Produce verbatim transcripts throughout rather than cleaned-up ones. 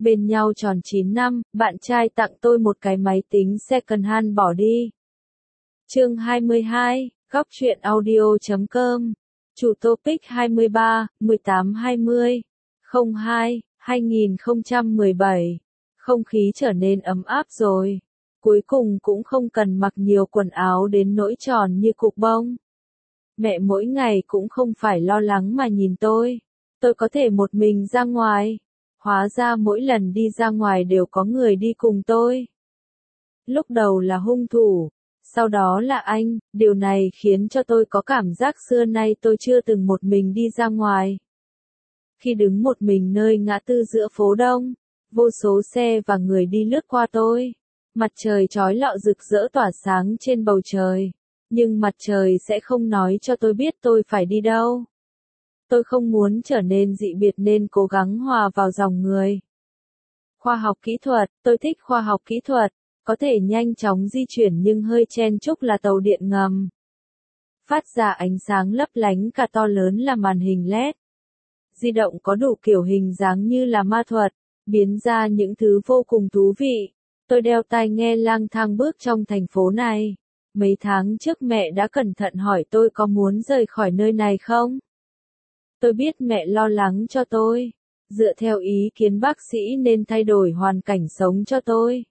Bên nhau tròn chín năm, bạn trai tặng tôi một cái máy tính second hand bỏ đi. Chương hai mươi hai, góc truyện audio chấm com. Chủ topic hai mươi ba, mười tám hai mươi, không hai, hai nghìn không trăm mười bảy. Không khí trở nên ấm áp rồi. Cuối cùng cũng không cần mặc nhiều quần áo đến nỗi tròn như cục bông. Mẹ mỗi ngày cũng không phải lo lắng mà nhìn tôi. Tôi có thể một mình ra ngoài. Hóa ra mỗi lần đi ra ngoài đều có người đi cùng tôi. Lúc đầu là hung thủ, sau đó là anh, điều này khiến cho tôi có cảm giác xưa nay tôi chưa từng một mình đi ra ngoài. Khi đứng một mình nơi ngã tư giữa phố đông, vô số xe và người đi lướt qua tôi. Mặt trời chói lọi rực rỡ tỏa sáng trên bầu trời. Nhưng mặt trời sẽ không nói cho tôi biết tôi phải đi đâu. Tôi không muốn trở nên dị biệt nên cố gắng hòa vào dòng người. Khoa học kỹ thuật, tôi thích khoa học kỹ thuật, có thể nhanh chóng di chuyển nhưng hơi chen chúc là tàu điện ngầm. Phát ra ánh sáng lấp lánh cả to lớn là màn hình led. Di động có đủ kiểu hình dáng như là ma thuật, biến ra những thứ vô cùng thú vị. Tôi đeo tai nghe lang thang bước trong thành phố này. Mấy tháng trước mẹ đã cẩn thận hỏi tôi có muốn rời khỏi nơi này không? Tôi biết mẹ lo lắng cho tôi. Dựa theo ý kiến bác sĩ nên thay đổi hoàn cảnh sống cho tôi.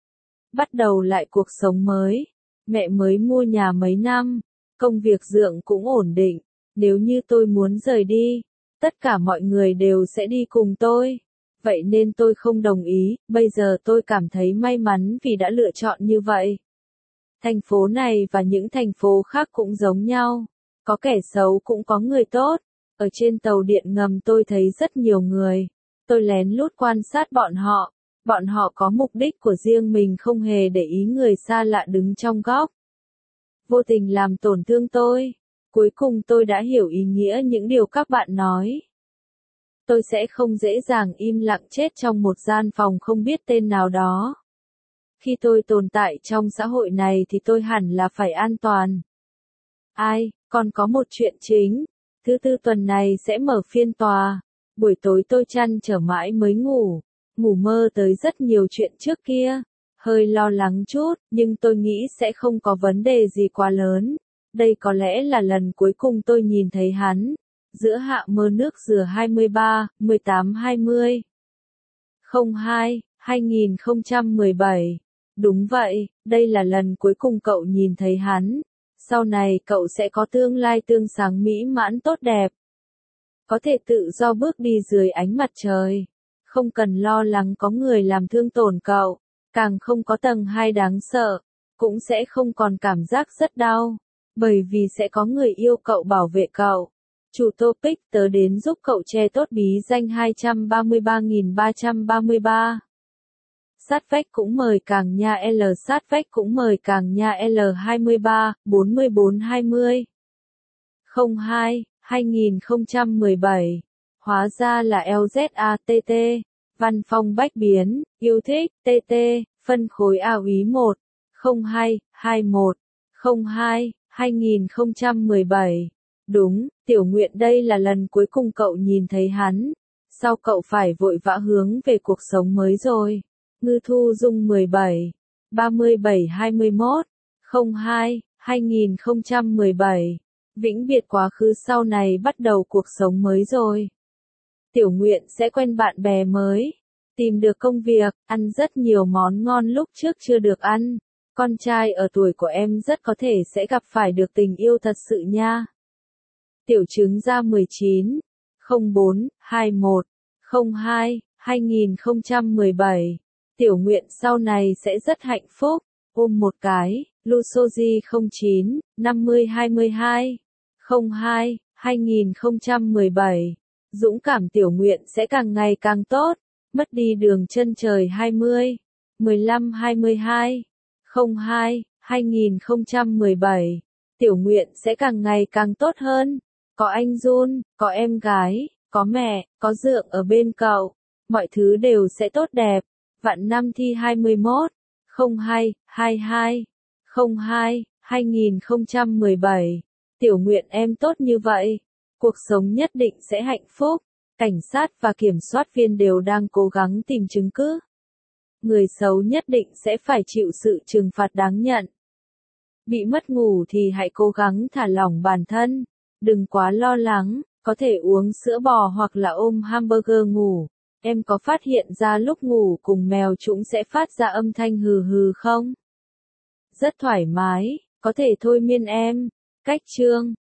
Bắt đầu lại cuộc sống mới. Mẹ mới mua nhà mấy năm. Công việc dượng cũng ổn định. Nếu như tôi muốn rời đi, tất cả mọi người đều sẽ đi cùng tôi. Vậy nên tôi không đồng ý. Bây giờ tôi cảm thấy may mắn vì đã lựa chọn như vậy. Thành phố này và những thành phố khác cũng giống nhau. Có kẻ xấu cũng có người tốt. Ở trên tàu điện ngầm tôi thấy rất nhiều người. Tôi lén lút quan sát bọn họ. Bọn họ có mục đích của riêng mình không hề để ý người xa lạ đứng trong góc. Vô tình làm tổn thương tôi. Cuối cùng tôi đã hiểu ý nghĩa những điều các bạn nói. Tôi sẽ không dễ dàng im lặng chết trong một gian phòng không biết tên nào đó. Khi tôi tồn tại trong xã hội này thì tôi hẳn là phải an toàn. Ai, còn có một chuyện chính. Thứ tư tuần này sẽ mở phiên tòa. Buổi tối tôi chăn trở mãi mới ngủ. Ngủ mơ tới rất nhiều chuyện trước kia. Hơi lo lắng chút, nhưng tôi nghĩ sẽ không có vấn đề gì quá lớn. Đây có lẽ là lần cuối cùng tôi nhìn thấy hắn. Giữa hạ mơ nước dừa hai mươi ba, mười tám hai mươi. không hai, hai nghìn không trăm mười bảy. Đúng vậy, đây là lần cuối cùng cậu nhìn thấy hắn. Sau này cậu sẽ có tương lai tươi sáng mỹ mãn tốt đẹp. Có thể tự do bước đi dưới ánh mặt trời. Không cần lo lắng có người làm thương tổn cậu. Càng không có tầng hai đáng sợ. Cũng sẽ không còn cảm giác rất đau. Bởi vì sẽ có người yêu cậu bảo vệ cậu. Chủ topic tớ đến giúp cậu che tốt bí danh hai trăm ba mươi ba nghìn ba trăm ba mươi ba. Sát vách cũng mời càng nha L. Sát vách cũng mời càng nha L hai mươi ba, bốn mươi bốn hai mươi. không hai, hai nghìn không trăm mười bảy. Hóa ra là L Z A T T. Văn phong bách biến, yêu thích, T T, phân khối A úy một. không hai, hai một. không hai, hai nghìn không trăm mười bảy. Đúng, Tiểu Nguyện đây là lần cuối cùng cậu nhìn thấy hắn. Sau cậu phải vội vã hướng về cuộc sống mới rồi. Ngư Thu Dung mười bảy, ba mươi bảy hai mươi mốt, không hai, hai nghìn không trăm mười bảy. Vĩnh biệt quá khứ sau này bắt đầu cuộc sống mới rồi. Tiểu Nguyện sẽ quen bạn bè mới. Tìm được công việc, ăn rất nhiều món ngon lúc trước chưa được ăn. Con trai ở tuổi của em rất có thể sẽ gặp phải được tình yêu thật sự nha. Tiểu trứng ra mười chín, không bốn, hai một, không hai, hai nghìn không trăm mười bảy. Tiểu Nguyện sau này sẽ rất hạnh phúc. Ôm một cái. Lusoji không chín, năm mươi hai mươi hai, không hai, hai nghìn không trăm mười bảy. Dũng cảm Tiểu Nguyện sẽ càng ngày càng tốt. Mất đi đường chân trời hai mươi, mười lăm hai mươi hai, không hai, hai nghìn không trăm mười bảy. Tiểu Nguyện sẽ càng ngày càng tốt hơn. Có anh Jun, có em gái, có mẹ, có dượng ở bên cậu. Mọi thứ đều sẽ tốt đẹp. Vạn năm thi hai mươi mốt, không hai, hai hai, không hai, hai nghìn không trăm mười bảy. Tiểu Nguyện em tốt như vậy. Cuộc sống nhất định sẽ hạnh phúc. Cảnh sát và kiểm soát viên đều đang cố gắng tìm chứng cứ. Người xấu nhất định sẽ phải chịu sự trừng phạt đáng nhận. Bị mất ngủ thì hãy cố gắng thả lỏng bản thân. Đừng quá lo lắng, có thể uống sữa bò hoặc là ôm hamburger ngủ. Em có phát hiện ra lúc ngủ cùng mèo chúng sẽ phát ra âm thanh hừ hừ không? Rất thoải mái, có thể thôi miên em. Cách chương